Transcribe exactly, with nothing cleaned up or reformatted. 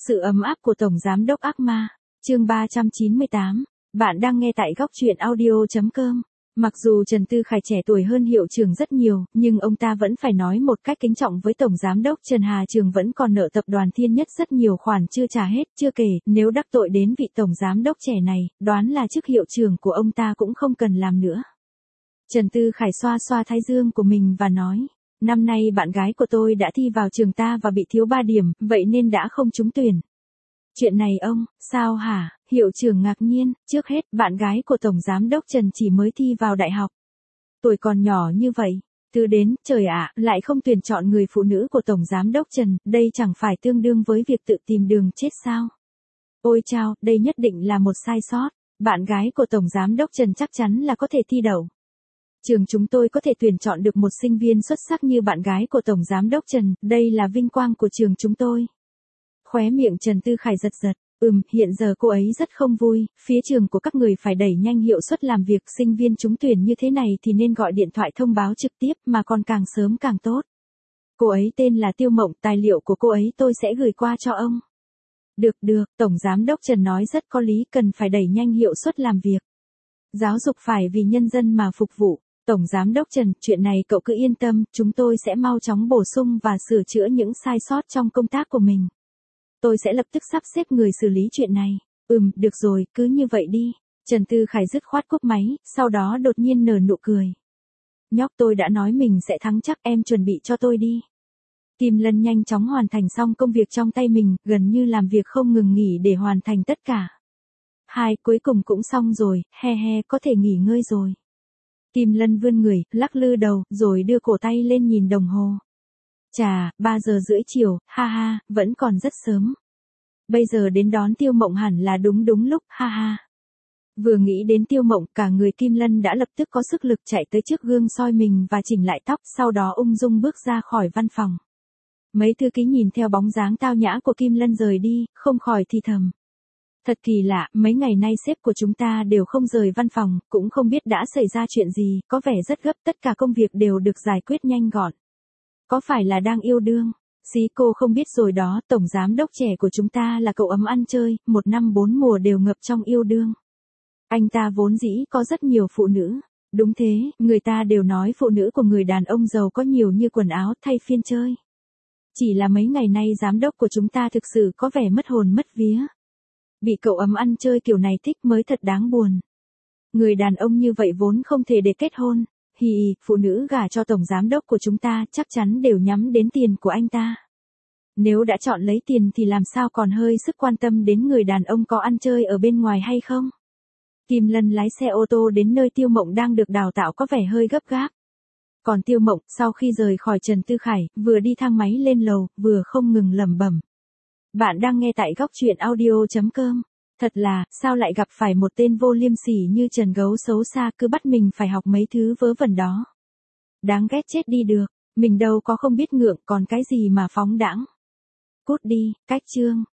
Sự ấm áp của Tổng Giám đốc ác ma, chương ba trăm chín mươi tám. Bạn đang nghe tại góc truyện audio.com. Mặc dù Trần Tư Khải trẻ tuổi hơn hiệu trưởng rất nhiều, nhưng ông ta vẫn phải nói một cách kính trọng với Tổng Giám đốc Trần Hà Trường vẫn còn nợ tập đoàn Thiên Nhất rất nhiều khoản chưa trả hết, chưa kể, nếu đắc tội đến vị Tổng Giám đốc trẻ này, đoán là chức hiệu trưởng của ông ta cũng không cần làm nữa. Trần Tư Khải xoa xoa thái dương của mình và nói, năm nay bạn gái của tôi đã thi vào trường ta và bị thiếu ba điểm, vậy nên đã không trúng tuyển. Chuyện này ông, sao hả? Hiệu trưởng ngạc nhiên, trước hết, bạn gái của Tổng Giám đốc Trần chỉ mới thi vào đại học. Tuổi còn nhỏ như vậy, từ đến, trời ạ, lại không tuyển chọn người phụ nữ của Tổng Giám đốc Trần, đây chẳng phải tương đương với việc tự tìm đường chết sao? Ôi chao, đây nhất định là một sai sót, bạn gái của Tổng Giám đốc Trần chắc chắn là có thể thi đậu. Trường chúng tôi có thể tuyển chọn được một sinh viên xuất sắc như bạn gái của Tổng Giám đốc Trần, đây là vinh quang của trường chúng tôi. Khóe miệng Trần Tư Khải giật giật, ừm, hiện giờ cô ấy rất không vui, phía trường của các người phải đẩy nhanh hiệu suất làm việc, sinh viên trúng tuyển như thế này thì nên gọi điện thoại thông báo trực tiếp mà còn càng sớm càng tốt. Cô ấy tên là Tiêu Mộng, tài liệu của cô ấy tôi sẽ gửi qua cho ông. Được được, Tổng Giám đốc Trần nói rất có lý, cần phải đẩy nhanh hiệu suất làm việc. Giáo dục phải vì nhân dân mà phục vụ. Tổng Giám đốc Trần, chuyện này cậu cứ yên tâm, chúng tôi sẽ mau chóng bổ sung và sửa chữa những sai sót trong công tác của mình. Tôi sẽ lập tức sắp xếp người xử lý chuyện này. Ừm, được rồi, cứ như vậy đi. Trần Tư Khải dứt khoát cúp máy, sau đó đột nhiên nở nụ cười. Nhóc, tôi đã nói mình sẽ thắng chắc, em chuẩn bị cho tôi đi. Kim Lân nhanh chóng hoàn thành xong công việc trong tay mình, gần như làm việc không ngừng nghỉ để hoàn thành tất cả. Hai, cuối cùng cũng xong rồi, he he, có thể nghỉ ngơi rồi. Kim Lân vươn người, lắc lư đầu, rồi đưa cổ tay lên nhìn đồng hồ. Chà, ba giờ rưỡi chiều, ha ha, vẫn còn rất sớm. Bây giờ đến đón Tiêu Mộng hẳn là đúng đúng lúc, ha ha. Vừa nghĩ đến Tiêu Mộng, cả người Kim Lân đã lập tức có sức lực chạy tới trước gương soi mình và chỉnh lại tóc, sau đó ung dung bước ra khỏi văn phòng. Mấy thư ký nhìn theo bóng dáng tao nhã của Kim Lân rời đi, không khỏi thì thầm. Thật kỳ lạ, mấy ngày nay sếp của chúng ta đều không rời văn phòng, cũng không biết đã xảy ra chuyện gì, có vẻ rất gấp, tất cả công việc đều được giải quyết nhanh gọn. Có phải là đang yêu đương? Xí cô không biết rồi đó, Tổng Giám đốc trẻ của chúng ta là cậu ấm ăn chơi, một năm bốn mùa đều ngập trong yêu đương. Anh ta vốn dĩ có rất nhiều phụ nữ. Đúng thế, người ta đều nói phụ nữ của người đàn ông giàu có nhiều như quần áo thay phiên chơi. Chỉ là mấy ngày nay giám đốc của chúng ta thực sự có vẻ mất hồn mất vía. Bị cậu ấm ăn chơi kiểu này thích mới thật đáng buồn. Người đàn ông như vậy vốn không thể để kết hôn. Hì, phụ nữ gả cho Tổng Giám đốc của chúng ta chắc chắn đều nhắm đến tiền của anh ta. Nếu đã chọn lấy tiền thì làm sao còn hơi sức quan tâm đến người đàn ông có ăn chơi ở bên ngoài hay không? Kim Lân lái xe ô tô đến nơi Tiêu Mộng đang được đào tạo có vẻ hơi gấp gáp. Còn Tiêu Mộng, sau khi rời khỏi Trần Tư Khải, vừa đi thang máy lên lầu, vừa không ngừng lẩm bẩm. Bạn đang nghe tại góc truyện audio.com. Thật là, sao lại gặp phải một tên vô liêm sỉ như Trần Gấu xấu xa cứ bắt mình phải học mấy thứ vớ vẩn đó. Đáng ghét chết đi được, mình đâu có không biết ngượng còn cái gì mà phóng đãng. Cút đi, cách chương.